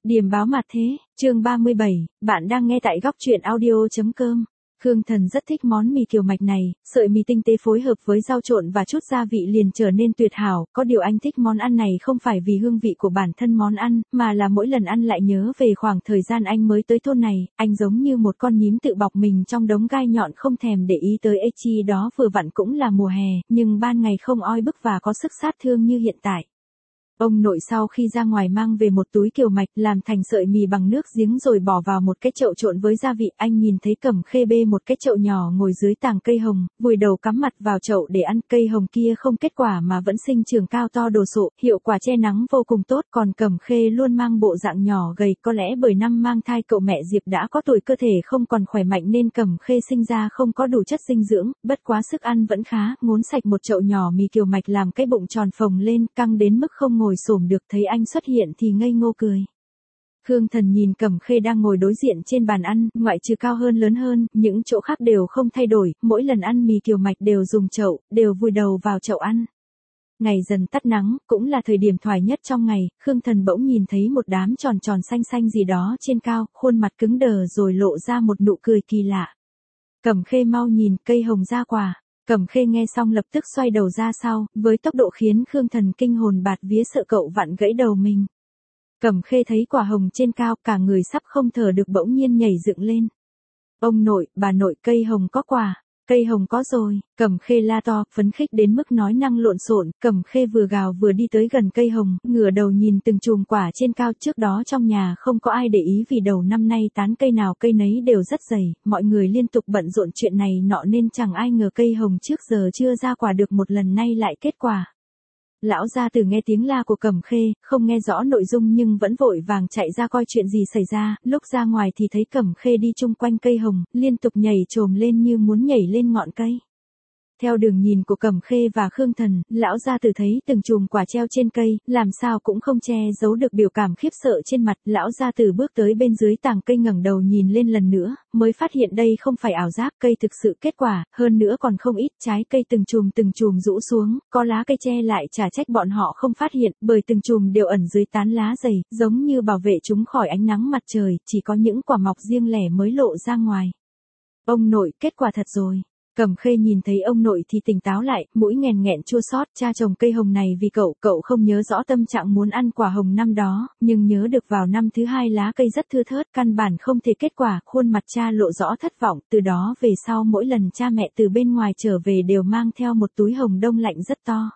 Điềm báo mặt thế, chương 37, bạn đang nghe tại góc truyện audio.com. Khương Thần rất thích món mì kiều mạch này, sợi mì tinh tế phối hợp với rau trộn và chút gia vị liền trở nên tuyệt hảo, có điều anh thích món ăn này không phải vì hương vị của bản thân món ăn, mà là mỗi lần ăn lại nhớ về khoảng thời gian anh mới tới thôn này, anh giống như một con nhím tự bọc mình trong đống gai nhọn không thèm để ý tới chi đó vừa vặn cũng là mùa hè, nhưng ban ngày không oi bức và có sức sát thương như hiện tại. Ông nội sau khi ra ngoài mang về một túi kiều mạch làm thành sợi mì bằng nước giếng rồi bỏ vào một cái chậu trộn với gia vị. Anh nhìn thấy Cẩm Khê bê một cái chậu nhỏ ngồi dưới tàng cây hồng, vùi đầu cắm mặt vào chậu để ăn. Cây hồng kia không kết quả mà vẫn sinh trưởng cao to đồ sộ, hiệu quả che nắng vô cùng tốt. Còn Cẩm Khê luôn mang bộ dạng nhỏ gầy, có lẽ bởi năm mang thai cậu mẹ Diệp đã có tuổi, cơ thể không còn khỏe mạnh nên Cẩm Khê sinh ra không có đủ chất dinh dưỡng, bất quá sức ăn vẫn khá. Ngốn sạch một chậu nhỏ mì kiều mạch làm cái bụng tròn phồng lên, căng đến mức không ngồi xổm được. Thấy anh xuất hiện thì ngây ngô cười. Khương Thần nhìn Cẩm Khê đang ngồi đối diện trên bàn ăn, ngoại trừ cao hơn lớn hơn, những chỗ khác đều không thay đổi, mỗi lần ăn mì kiều mạch đều dùng chậu, đều vùi đầu vào chậu ăn. Ngày dần tắt nắng, cũng là thời điểm thoải nhất trong ngày, Khương Thần bỗng nhìn thấy một đám tròn tròn xanh xanh gì đó trên cao, khuôn mặt cứng đờ rồi lộ ra một nụ cười kỳ lạ. Cẩm Khê mau nhìn, cây hồng ra quả. Cẩm Khê nghe xong lập tức xoay đầu ra sau, với tốc độ khiến Khương Thần kinh hồn bạt vía, sợ cậu vặn gãy đầu mình. Cẩm Khê thấy quả hồng trên cao, cả người sắp không thở được bỗng nhiên nhảy dựng lên. Ông nội, bà nội, cây hồng có quả, cây hồng có rồi. Cẩm Khê la to, phấn khích đến mức nói năng lộn xộn. Cẩm Khê vừa gào vừa đi tới gần cây hồng, ngửa đầu nhìn từng chùm quả trên cao. Trước đó trong nhà không có ai để ý vì đầu năm nay tán cây nào cây nấy đều rất dày, mọi người liên tục bận rộn chuyện này nọ nên chẳng ai ngờ cây hồng trước giờ chưa ra quả được một lần nay lại kết quả. Lão gia tử nghe tiếng la của Cẩm Khê, không nghe rõ nội dung nhưng vẫn vội vàng chạy ra coi chuyện gì xảy ra. Lúc ra ngoài thì thấy Cẩm Khê đi chung quanh cây hồng, liên tục nhảy chồm lên như muốn nhảy lên ngọn cây. Theo đường nhìn của Cẩm Khê và Khương Thần, lão gia tử thấy từng chùm quả treo trên cây, làm sao cũng không che giấu được biểu cảm khiếp sợ trên mặt. Lão gia tử bước tới bên dưới tàng cây, ngẩng đầu nhìn lên lần nữa, mới phát hiện đây không phải ảo giác, cây thực sự kết quả, hơn nữa còn không ít. Trái cây từng chùm rũ xuống, có lá cây che lại, chả trách bọn họ không phát hiện, bởi từng chùm đều ẩn dưới tán lá dày, giống như bảo vệ chúng khỏi ánh nắng mặt trời, chỉ có những quả mọc riêng lẻ mới lộ ra ngoài. Ông nội, kết quả thật rồi. Cẩm Khê nhìn thấy ông nội thì tỉnh táo lại, mũi nghèn nghẹn chua xót. Cha trồng cây hồng này vì cậu không nhớ rõ tâm trạng muốn ăn quả hồng năm đó, nhưng nhớ được vào năm thứ hai lá cây rất thưa thớt, căn bản không thể kết quả. Khuôn mặt cha lộ rõ thất vọng, từ đó về sau mỗi lần cha mẹ từ bên ngoài trở về đều mang theo một túi hồng đông lạnh rất to.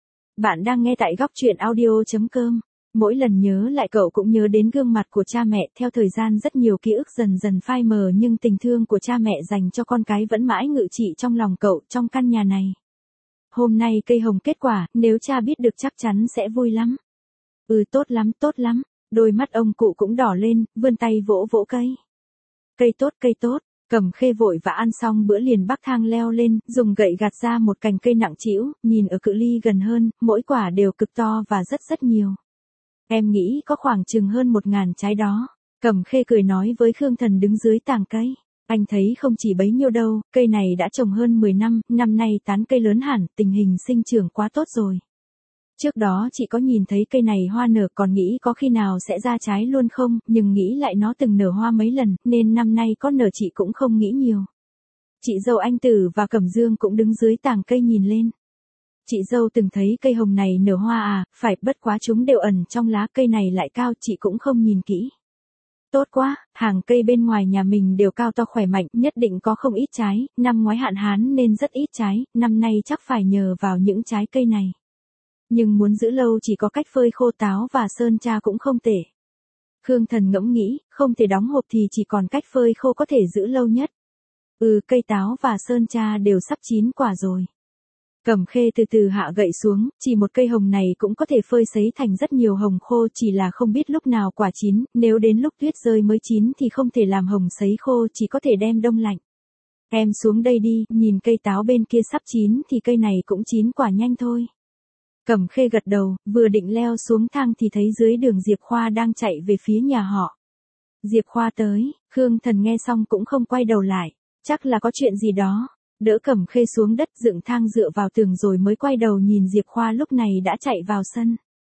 Bạn đang nghe tại góc truyện audio.com. Mỗi lần nhớ lại cậu cũng nhớ đến gương mặt của cha mẹ. Theo thời gian rất nhiều ký ức dần dần phai mờ, nhưng tình thương của cha mẹ dành cho con cái vẫn mãi ngự trị trong lòng cậu. Trong căn nhà này, hôm nay cây hồng kết quả, nếu cha biết được chắc chắn sẽ vui lắm. Tốt lắm, tốt lắm. Đôi mắt ông cụ cũng đỏ lên, vươn tay vỗ vỗ cây. Cây tốt. Cẩm Khê vội vã ăn xong bữa liền bắc thang leo lên, dùng gậy gạt ra một cành cây nặng trĩu, nhìn ở cự ly gần hơn, mỗi quả đều cực to và rất nhiều. Em nghĩ có khoảng chừng hơn 1000 trái đó. Cẩm Khê cười nói với Khương Thần đứng dưới tàng cây. Anh thấy không chỉ bấy nhiêu đâu, cây này đã trồng hơn 10 năm, năm nay tán cây lớn hẳn, tình hình sinh trưởng quá tốt rồi. Trước đó chị có nhìn thấy cây này hoa nở còn nghĩ có khi nào sẽ ra trái luôn không, nhưng nghĩ lại nó từng nở hoa mấy lần, nên năm nay có nở chị cũng không nghĩ nhiều. Chị dâu anh Tử và Cẩm Dương cũng đứng dưới tàng cây nhìn lên. Chị dâu từng thấy cây hồng này nở hoa à, phải, bất quá chúng đều ẩn trong lá, cây này lại cao, chị cũng không nhìn kỹ. Tốt quá, hàng cây bên ngoài nhà mình đều cao to khỏe mạnh, nhất định có không ít trái, năm ngoái hạn hán nên rất ít trái, năm nay chắc phải nhờ vào những trái cây này. Nhưng muốn giữ lâu chỉ có cách phơi khô táo và sơn tra cũng không tệ. Khương Thần ngẫm nghĩ, không thể đóng hộp thì chỉ còn cách phơi khô có thể giữ lâu nhất. Cây táo và sơn tra đều sắp chín quả rồi. Cẩm Khê từ từ hạ gậy xuống, chỉ một cây hồng này cũng có thể phơi sấy thành rất nhiều hồng khô, chỉ là không biết lúc nào quả chín, nếu đến lúc tuyết rơi mới chín thì không thể làm hồng sấy khô, chỉ có thể đem đông lạnh. Em xuống đây đi, nhìn cây táo bên kia sắp chín thì cây này cũng chín quả nhanh thôi. Cẩm Khê gật đầu, vừa định leo xuống thang thì thấy dưới đường Diệp Khoa đang chạy về phía nhà họ. Diệp Khoa tới, Khương Thần nghe xong cũng không quay đầu lại, chắc là có chuyện gì đó. Đỡ Cẩm Khê xuống đất, dựng thang dựa vào tường rồi mới quay đầu nhìn Diệp Khoa lúc này đã chạy vào sân.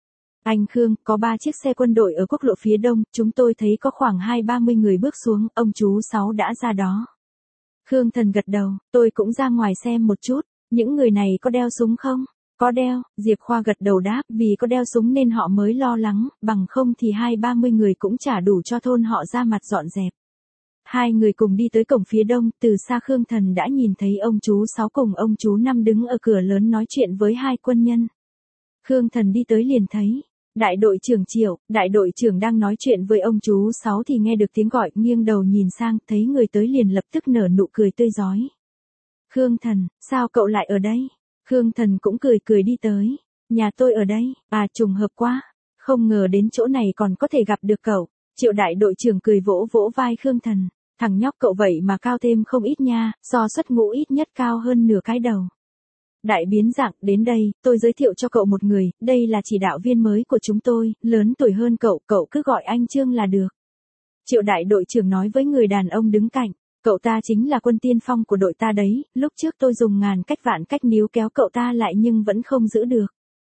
Anh Khương, có 3 chiếc xe quân đội ở quốc lộ phía đông, chúng tôi thấy có khoảng 20-30 người bước xuống, ông chú Sáu đã ra đó. Khương Thần gật đầu, tôi cũng ra ngoài xem một chút, những người này có đeo súng không? Có đeo, Diệp Khoa gật đầu đáp, vì có đeo súng nên họ mới lo lắng, bằng không thì 20-30 người cũng chả đủ cho thôn họ ra mặt dọn dẹp. Hai người cùng đi tới cổng phía đông, từ xa Khương Thần đã nhìn thấy ông chú Sáu cùng ông chú Năm đứng ở cửa lớn nói chuyện với hai quân nhân. Khương Thần đi tới liền thấy, đại đội trưởng Triệu, đại đội trưởng đang nói chuyện với ông chú Sáu thì nghe được tiếng gọi, nghiêng đầu nhìn sang, thấy người tới liền lập tức nở nụ cười tươi rói. Khương Thần, sao cậu lại ở đây? Khương Thần cũng cười cười đi tới, nhà tôi ở đây, trùng hợp quá, không ngờ đến chỗ này còn có thể gặp được cậu. Triệu đại đội trưởng cười vỗ vỗ vai Khương Thần, thằng nhóc cậu vậy mà cao thêm không ít nha, so xuất ngũ ít nhất cao hơn nửa cái đầu. Đại biến dạng, đến đây, tôi giới thiệu cho cậu một người, đây là chỉ đạo viên mới của chúng tôi, lớn tuổi hơn cậu, cậu cứ gọi anh Trương là được. Triệu đại đội trưởng nói với người đàn ông đứng cạnh, cậu ta chính là quân tiên phong của đội ta đấy, lúc trước tôi dùng ngàn cách vạn cách níu kéo cậu ta lại nhưng vẫn không giữ được.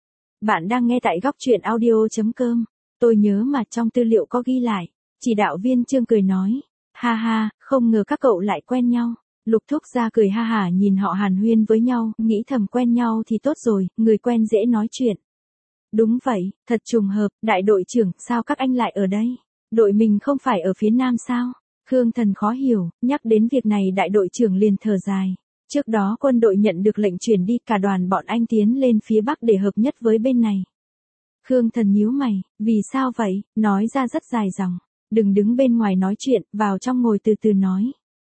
Bạn đang nghe tại góc truyện audio.com, tôi nhớ mà trong tư liệu có ghi lại, chỉ đạo viên Trương cười nói, ha ha, không ngờ các cậu lại quen nhau. Lục Thúc ra cười ha hả nhìn họ hàn huyên với nhau, nghĩ thầm quen nhau thì tốt rồi, người quen dễ nói chuyện. Đúng vậy, thật trùng hợp, đại đội trưởng, sao các anh lại ở đây? Đội mình không phải ở phía nam sao? Khương Thần khó hiểu, nhắc đến việc này đại đội trưởng liền thở dài. Trước đó quân đội nhận được lệnh chuyển đi, cả đoàn bọn anh tiến lên phía bắc để hợp nhất với bên này. Khương Thần nhíu mày, vì sao vậy? Nói ra rất dài dòng. Đừng đứng bên ngoài nói chuyện, vào trong ngồi từ từ nói.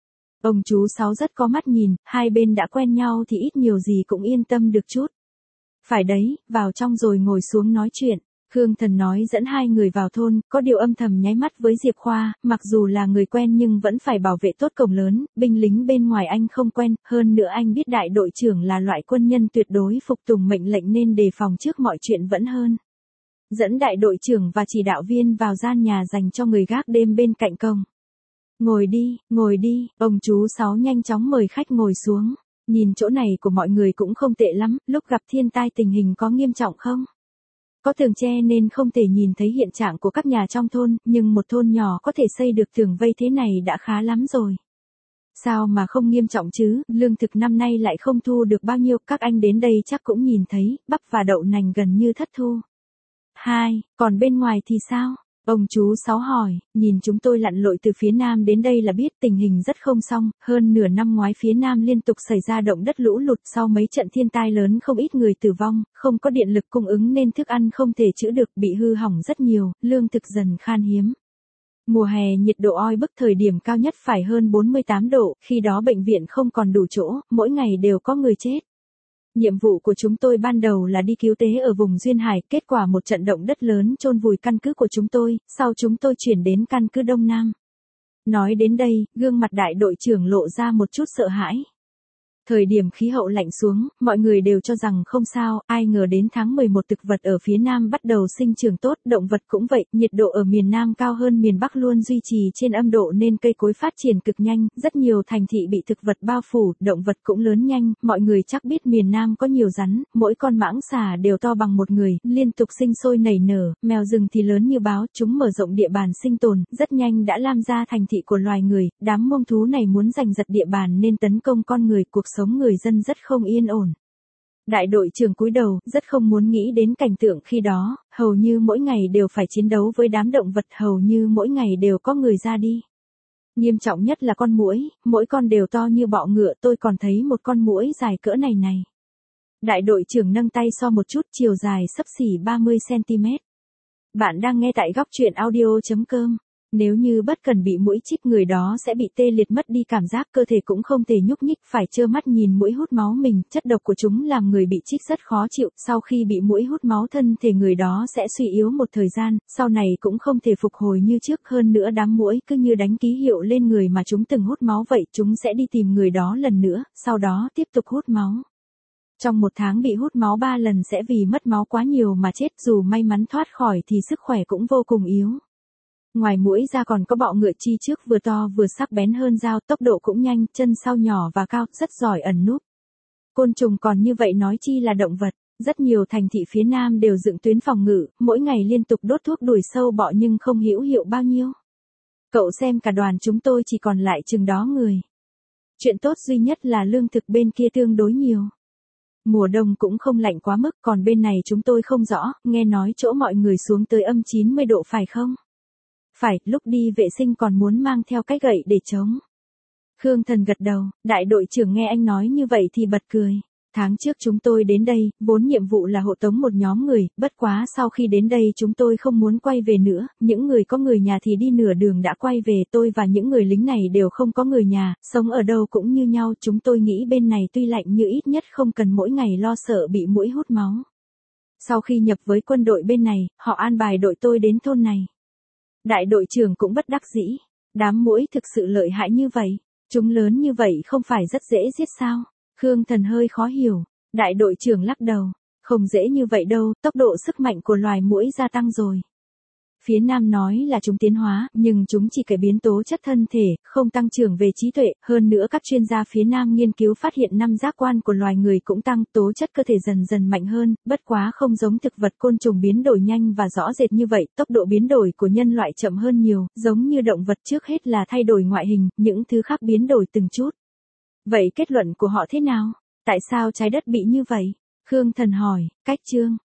Ông chú Sáu rất có mắt nhìn, hai bên đã quen nhau thì ít nhiều gì cũng yên tâm được chút. Phải đấy, vào trong rồi ngồi xuống nói chuyện. Khương Thần nói dẫn hai người vào thôn, có điều âm thầm nháy mắt với Diệp Khoa, mặc dù là người quen nhưng vẫn phải bảo vệ tốt cổng lớn, binh lính bên ngoài anh không quen, hơn nữa anh biết đại đội trưởng là loại quân nhân tuyệt đối phục tùng mệnh lệnh nên đề phòng trước mọi chuyện vẫn hơn. Dẫn đại đội trưởng và chỉ đạo viên vào gian nhà dành cho người gác đêm bên cạnh cổng. Ngồi đi, ông chú Sáu nhanh chóng mời khách ngồi xuống. Nhìn chỗ này của mọi người cũng không tệ lắm, lúc gặp thiên tai tình hình có nghiêm trọng không? Có tường che nên không thể nhìn thấy hiện trạng của các nhà trong thôn, nhưng một thôn nhỏ có thể xây được tường vây thế này đã khá lắm rồi. Sao mà không nghiêm trọng chứ, lương thực năm nay lại không thu được bao nhiêu, các anh đến đây chắc cũng nhìn thấy, bắp và đậu nành gần như thất thu. Còn bên ngoài thì sao? Ông chú Sáu hỏi, nhìn chúng tôi lặn lội từ phía Nam đến đây là biết tình hình rất không xong, hơn nửa năm ngoái phía Nam liên tục xảy ra động đất lũ lụt sau mấy trận thiên tai lớn không ít người tử vong, không có điện lực cung ứng nên thức ăn không thể trữ được, bị hư hỏng rất nhiều, lương thực dần khan hiếm. Mùa hè nhiệt độ oi bức thời điểm cao nhất phải hơn 48 độ, khi đó bệnh viện không còn đủ chỗ, mỗi ngày đều có người chết. Nhiệm vụ của chúng tôi ban đầu là đi cứu tế ở vùng Duyên Hải, kết quả một trận động đất lớn chôn vùi căn cứ của chúng tôi, sau chúng tôi chuyển đến căn cứ Đông Nam. Nói đến đây, gương mặt đại đội trưởng lộ ra một chút sợ hãi. Thời điểm khí hậu lạnh xuống, mọi người đều cho rằng không sao, ai ngờ đến tháng 11 thực vật ở phía Nam bắt đầu sinh trưởng tốt, động vật cũng vậy, nhiệt độ ở miền Nam cao hơn miền Bắc luôn duy trì trên âm độ nên cây cối phát triển cực nhanh, rất nhiều thành thị bị thực vật bao phủ, động vật cũng lớn nhanh, mọi người chắc biết miền Nam có nhiều rắn, mỗi con mãng xà đều to bằng một người, liên tục sinh sôi nảy nở, mèo rừng thì lớn như báo, chúng mở rộng địa bàn sinh tồn, rất nhanh đã lan ra thành thị của loài người, đám mông thú này muốn giành giật địa bàn nên tấn công con người, cuộc sống người dân rất không yên ổn. Đại đội trưởng cúi đầu, rất không muốn nghĩ đến cảnh tượng khi đó, hầu như mỗi ngày đều phải chiến đấu với đám động vật, hầu như mỗi ngày đều có người ra đi. Nghiêm trọng nhất là con muỗi, mỗi con đều to như bọ ngựa, tôi còn thấy một con muỗi dài cỡ này. Đại đội trưởng nâng tay so một chút, chiều dài xấp xỉ 30 cm. Bạn đang nghe tại góc truyện audio.com. Nếu như bất cần bị muỗi chích người đó sẽ bị tê liệt mất đi cảm giác, cơ thể cũng không thể nhúc nhích, phải trơ mắt nhìn muỗi hút máu mình, chất độc của chúng làm người bị chích rất khó chịu, sau khi bị muỗi hút máu thân thể người đó sẽ suy yếu một thời gian, sau này cũng không thể phục hồi như trước, hơn nữa đám muỗi cứ như đánh ký hiệu lên người mà chúng từng hút máu vậy, chúng sẽ đi tìm người đó lần nữa, sau đó tiếp tục hút máu. Trong một tháng bị hút máu 3 lần sẽ vì mất máu quá nhiều mà chết, dù may mắn thoát khỏi thì sức khỏe cũng vô cùng yếu. Ngoài muỗi ra còn có bọ ngựa, chi trước vừa to vừa sắc bén hơn dao, tốc độ cũng nhanh, chân sau nhỏ và cao, rất giỏi ẩn núp. Côn trùng còn như vậy nói chi là động vật. Rất nhiều thành thị phía Nam đều dựng tuyến phòng ngự, mỗi ngày liên tục đốt thuốc đuổi sâu bọ nhưng không hữu hiệu bao nhiêu. Cậu xem cả đoàn chúng tôi chỉ còn lại chừng đó người. Chuyện tốt duy nhất là lương thực bên kia tương đối nhiều. Mùa đông cũng không lạnh quá mức, còn bên này chúng tôi không rõ, nghe nói chỗ mọi người xuống tới âm 90 độ phải không? Phải, lúc đi vệ sinh còn muốn mang theo cái gậy để chống. Khương Thần gật đầu, đại đội trưởng nghe anh nói như vậy thì bật cười. Tháng trước chúng tôi đến đây, vốn nhiệm vụ là hộ tống một nhóm người, bất quá sau khi đến đây chúng tôi không muốn quay về nữa, những người có người nhà thì đi nửa đường đã quay về, tôi và những người lính này đều không có người nhà, sống ở đâu cũng như nhau, chúng tôi nghĩ bên này tuy lạnh nhưng ít nhất không cần mỗi ngày lo sợ bị muỗi hút máu. Sau khi nhập với quân đội bên này, họ an bài đội tôi đến thôn này. Đại đội trưởng cũng bất đắc dĩ, đám muỗi thực sự lợi hại như vậy, chúng lớn như vậy không phải rất dễ giết sao? Khương Thần hơi khó hiểu, đại đội trưởng lắc đầu, không dễ như vậy đâu, tốc độ sức mạnh của loài muỗi gia tăng rồi. Phía Nam nói là chúng tiến hóa, nhưng chúng chỉ cải biến tố chất thân thể, không tăng trưởng về trí tuệ, hơn nữa các chuyên gia phía Nam nghiên cứu phát hiện năm giác quan của loài người cũng tăng, tố chất cơ thể dần dần mạnh hơn, bất quá không giống thực vật côn trùng biến đổi nhanh và rõ rệt như vậy, tốc độ biến đổi của nhân loại chậm hơn nhiều, giống như động vật trước hết là thay đổi ngoại hình, những thứ khác biến đổi từng chút. Vậy kết luận của họ thế nào? Tại sao trái đất bị như vậy? Khương Thần hỏi, cách chương.